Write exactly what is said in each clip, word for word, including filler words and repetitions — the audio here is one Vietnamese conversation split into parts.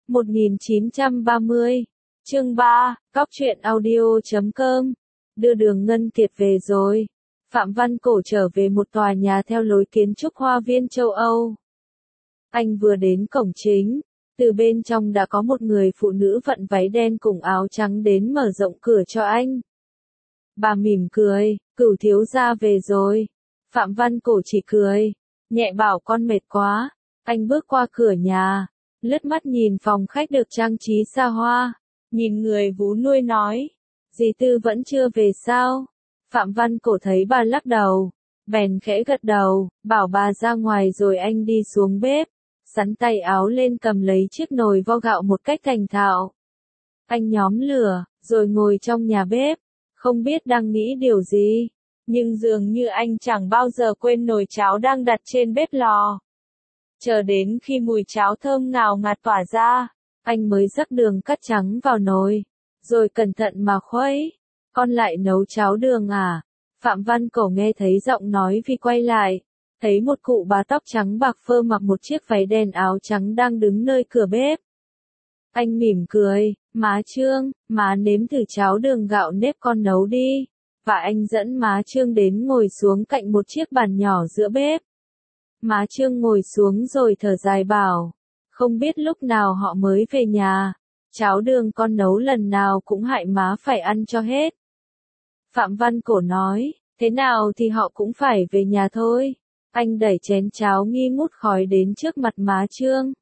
một nghìn chín trăm ba mươi, chương ba, cóc truyện audio chấm com, đưa Đường Ngân Kiệt về rồi. Phạm Văn Cổ trở về một tòa nhà theo lối kiến trúc hoa viên châu Âu. Anh vừa đến cổng chính, từ bên trong đã có một người phụ nữ vận váy đen cùng áo trắng đến mở rộng cửa cho anh. Bà mỉm cười, Cửu thiếu gia về rồi. Phạm Văn Cổ chỉ cười, nhẹ bảo con mệt quá. Anh bước qua cửa nhà, lướt mắt nhìn phòng khách được trang trí xa hoa, nhìn người vú nuôi nói, dì Tư vẫn chưa về sao? Phạm Văn Cổ thấy bà lắc đầu, bèn khẽ gật đầu, bảo bà ra ngoài rồi anh đi xuống bếp, sắn tay áo lên cầm lấy chiếc nồi vo gạo một cách thành thạo. Anh nhóm lửa, rồi ngồi trong nhà bếp, không biết đang nghĩ điều gì, nhưng dường như anh chẳng bao giờ quên nồi cháo đang đặt trên bếp lò. Chờ đến khi mùi cháo thơm ngào ngạt tỏa ra, anh mới rắc đường cắt trắng vào nồi, rồi cẩn thận mà khuấy. Con lại nấu cháo đường à? Phạm Văn Cổ nghe thấy giọng nói vì quay lại, thấy một cụ bà tóc trắng bạc phơ mặc một chiếc váy đen áo trắng đang đứng nơi cửa bếp. Anh mỉm cười, má Trương, má nếm thử cháo đường gạo nếp con nấu đi, và anh dẫn má Trương đến ngồi xuống cạnh một chiếc bàn nhỏ giữa bếp. Má Trương ngồi xuống rồi thở dài bảo, không biết lúc nào họ mới về nhà, cháo đường con nấu lần nào cũng hại má phải ăn cho hết. Phạm Văn Cổ nói, thế nào thì họ cũng phải về nhà thôi. Anh đẩy chén cháo nghi ngút khói đến trước mặt má Trương.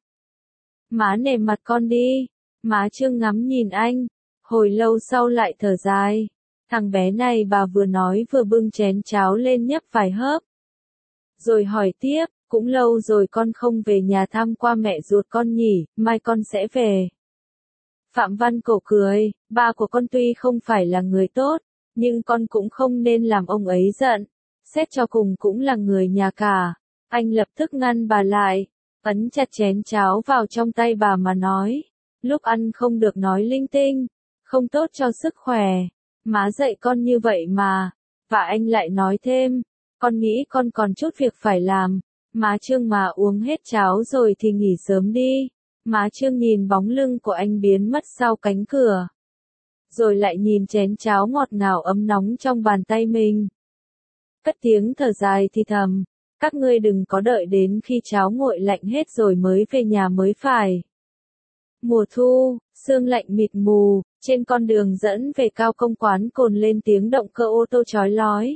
Má nể mặt con đi. Má Trương ngắm nhìn anh, hồi lâu sau lại thở dài. Thằng bé này bà vừa nói vừa bưng chén cháo lên nhấp vài hớp. Rồi hỏi tiếp, cũng lâu rồi con không về nhà thăm qua mẹ ruột con nhỉ, mai con sẽ về. Phạm Văn Cổ cười, ba của con tuy không phải là người tốt, nhưng con cũng không nên làm ông ấy giận, xét cho cùng cũng là người nhà cả. Anh lập tức ngăn bà lại, ấn chặt chén cháo vào trong tay bà mà nói, lúc ăn không được nói linh tinh, không tốt cho sức khỏe, má dạy con như vậy mà. Và anh lại nói thêm, con nghĩ con còn chút việc phải làm, má Trương mà uống hết cháo rồi thì nghỉ sớm đi. Má Trương nhìn bóng lưng của anh biến mất sau cánh cửa, rồi lại nhìn chén cháo ngọt ngào ấm nóng trong bàn tay mình. Cất tiếng thở dài thì thầm, các ngươi đừng có đợi đến khi cháo nguội lạnh hết rồi mới về nhà mới phải. Mùa thu, sương lạnh mịt mù, trên con đường dẫn về Cao Công Quán cồn lên tiếng động cơ ô tô chói lói.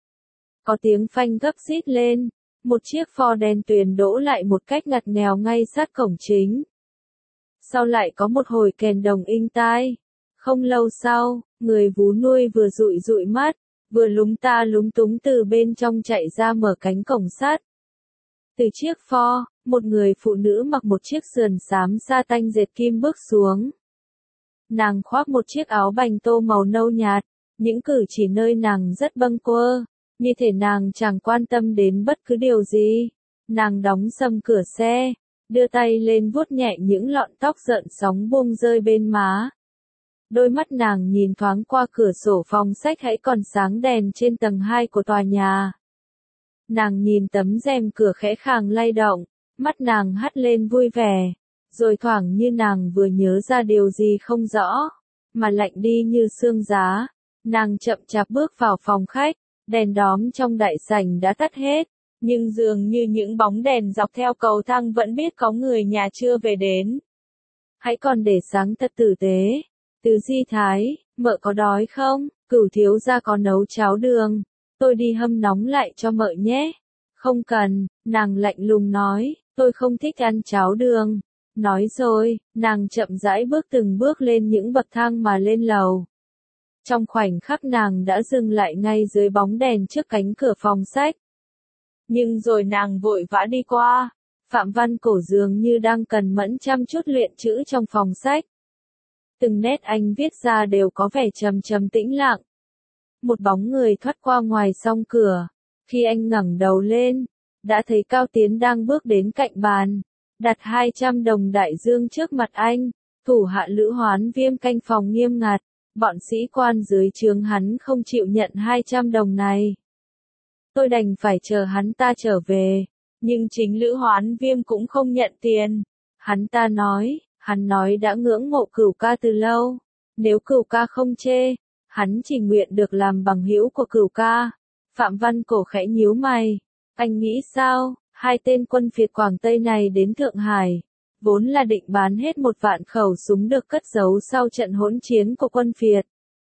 Có tiếng phanh gấp rít lên, một chiếc Ford đen tuyền đỗ lại một cách ngặt nghèo ngay sát cổng chính. Sau lại có một hồi kèn đồng inh tai. Không lâu sau, người vú nuôi vừa dụi dụi mắt, vừa lúng ta lúng túng từ bên trong chạy ra mở cánh cổng sắt. Từ chiếc Ford, một người phụ nữ mặc một chiếc sườn xám sa tanh dệt kim bước xuống. Nàng khoác một chiếc áo bành tô màu nâu nhạt, những cử chỉ nơi nàng rất bâng quơ, như thể nàng chẳng quan tâm đến bất cứ điều gì. Nàng đóng sầm cửa xe, đưa tay lên vuốt nhẹ những lọn tóc rợn sóng buông rơi bên má. Đôi mắt nàng nhìn thoáng qua cửa sổ phòng sách hãy còn sáng đèn trên tầng hai của tòa nhà. Nàng nhìn tấm rèm cửa khẽ khàng lay động, mắt nàng hắt lên vui vẻ, rồi thoảng như nàng vừa nhớ ra điều gì không rõ, mà lạnh đi như sương giá. Nàng chậm chạp bước vào phòng khách, đèn đóm trong đại sảnh đã tắt hết, nhưng dường như những bóng đèn dọc theo cầu thang vẫn biết có người nhà chưa về đến. Hãy còn để sáng thật tử tế. Từ Di Thái, mợ có đói không? Cửu thiếu gia có nấu cháo đường, tôi đi hâm nóng lại cho mợ nhé. Không cần, nàng lạnh lùng nói, tôi không thích ăn cháo đường. Nói rồi, nàng chậm rãi bước từng bước lên những bậc thang mà lên lầu. Trong khoảnh khắc nàng đã dừng lại ngay dưới bóng đèn trước cánh cửa phòng sách. Nhưng rồi nàng vội vã đi qua. Phạm Văn Cổ dường như đang cần mẫn chăm chút luyện chữ trong phòng sách. Từng nét anh viết ra đều có vẻ trầm trầm tĩnh lặng. Một bóng người thoát qua ngoài song cửa. Khi anh ngẩng đầu lên, đã thấy Cao Tiến đang bước đến cạnh bàn, đặt hai trăm đồng đại dương trước mặt anh. Thủ hạ Lữ Hoán Viêm canh phòng nghiêm ngặt, bọn sĩ quan dưới trướng hắn không chịu nhận hai trăm đồng này. Tôi đành phải chờ hắn ta trở về, nhưng chính Lữ Hoán Viêm cũng không nhận tiền. Hắn ta nói, Hắn nói đã ngưỡng mộ Cửu ca từ lâu, nếu Cửu ca không chê, hắn chỉ nguyện được làm bằng hữu của Cửu ca. Phạm Văn Cổ khẽ nhíu mày, anh nghĩ sao, hai tên quân phiệt Quảng Tây này đến Thượng Hải, vốn là định bán hết một vạn khẩu súng được cất giấu sau trận hỗn chiến của quân phiệt.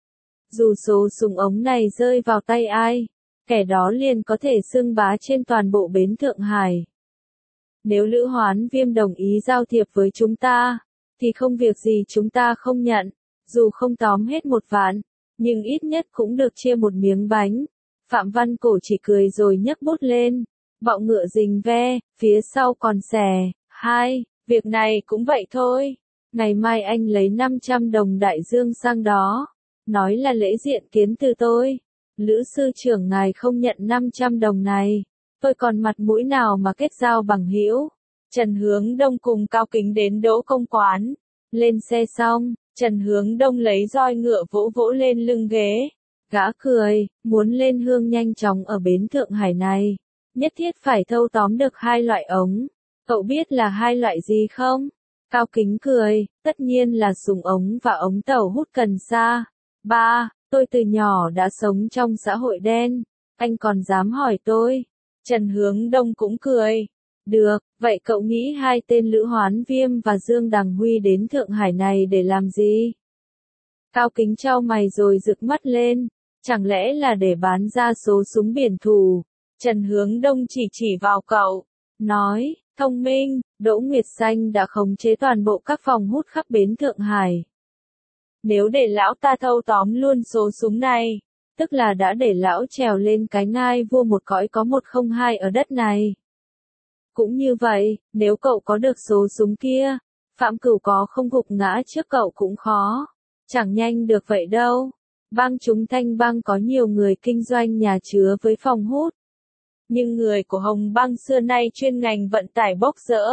Dù số súng ống này rơi vào tay ai, kẻ đó liền có thể xưng bá trên toàn bộ bến Thượng Hải. Nếu Lữ Hoán Viêm đồng ý giao thiệp với chúng ta, thì không việc gì chúng ta không nhận, dù không tóm hết một vạn, nhưng ít nhất cũng được chia một miếng bánh. Phạm Văn Cổ chỉ cười rồi nhấc bút lên, bọ ngựa rình ve, phía sau còn xẻ, hai, việc này cũng vậy thôi, ngày mai anh lấy năm trăm đồng đại dương sang đó, nói là lễ diện kiến từ tôi. Lữ sư trưởng ngài không nhận năm trăm đồng này, tôi còn mặt mũi nào mà kết giao bằng hữu. Trần Hướng Đông cùng Cao Kính đến Đỗ Công quán, lên xe xong, Trần Hướng Đông lấy roi ngựa vỗ vỗ lên lưng ghế. Gã cười, muốn lên hương nhanh chóng ở bến Thượng Hải này, nhất thiết phải thâu tóm được hai loại ống. Cậu biết là hai loại gì không? Cao Kính cười, tất nhiên là súng ống và ống tàu hút cần sa. Ba, tôi từ nhỏ đã sống trong xã hội đen, anh còn dám hỏi tôi. Trần Hướng Đông cũng cười. Được, vậy cậu nghĩ hai tên Lữ Hoán Viêm và Dương Đằng Huy đến Thượng Hải này để làm gì? Cao Kính chau mày rồi rực mắt lên. Chẳng lẽ là để bán ra số súng biển thủ? Trần Hướng Đông chỉ chỉ vào cậu, nói, thông minh, Đỗ Nguyệt Xanh đã khống chế toàn bộ các phòng hút khắp bến Thượng Hải. Nếu để lão ta thâu tóm luôn số súng này, tức là đã để lão trèo lên cái ngai vua một cõi có một không hai ở đất này. Cũng như vậy, nếu cậu có được số súng kia, Phạm Cửu có không gục ngã trước cậu cũng khó. Chẳng nhanh được vậy đâu. Bang chúng Thanh bang có nhiều người kinh doanh nhà chứa với phòng hút. Nhưng người của Hồng bang xưa nay chuyên ngành vận tải bốc rỡ.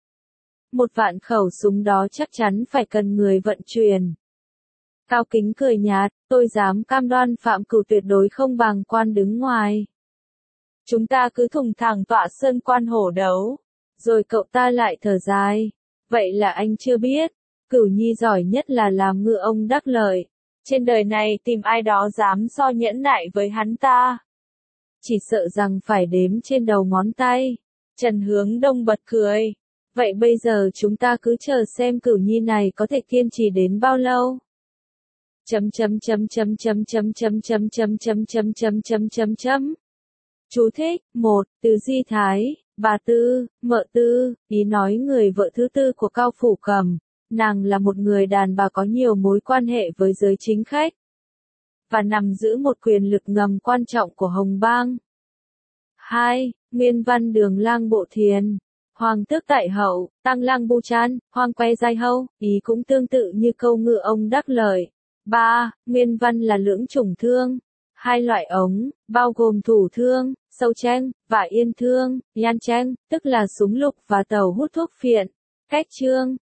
Một vạn khẩu súng đó chắc chắn phải cần người vận chuyển. Cao Kính cười nhạt, tôi dám cam đoan Phạm Cửu tuyệt đối không bàng quan đứng ngoài. Chúng ta cứ thùng thẳng tọa sơn quan hổ đấu. Rồi cậu ta lại thở dài. Vậy là anh chưa biết, Cửu Nhi giỏi nhất là làm ngựa ông đắc lợi. Trên đời này tìm ai đó dám so nhẫn nại với hắn ta. Chỉ sợ rằng phải đếm trên đầu ngón tay. Trần Hướng Đông bật cười. Vậy bây giờ chúng ta cứ chờ xem Cửu Nhi này có thể kiên trì đến bao lâu. Chấm chấm chấm chấm chấm chấm chấm chấm chấm chấm chấm chấm chấm chấm chấm. Chú thích, một, Từ Di Thái, bà Tư, Mợ Tư, ý nói người vợ thứ tư của Cao Phủ Cầm. Nàng là một người đàn bà có nhiều mối quan hệ với giới chính khách, và nằm giữ một quyền lực ngầm quan trọng của Hồng bang. hai. Nguyên văn Đường Lang Bộ Thiền, Hoàng tước tại hậu, Tăng Lang Bu Chan, Hoàng que giai hâu, ý cũng tương tự như câu ngựa ông đắc lợi. ba. Nguyên văn là lưỡng chủng thương, hai loại ống, bao gồm thủ thương, sâu tranh, và yên thương, yan tranh, tức là súng lục và tàu hút thuốc phiện. Cách chương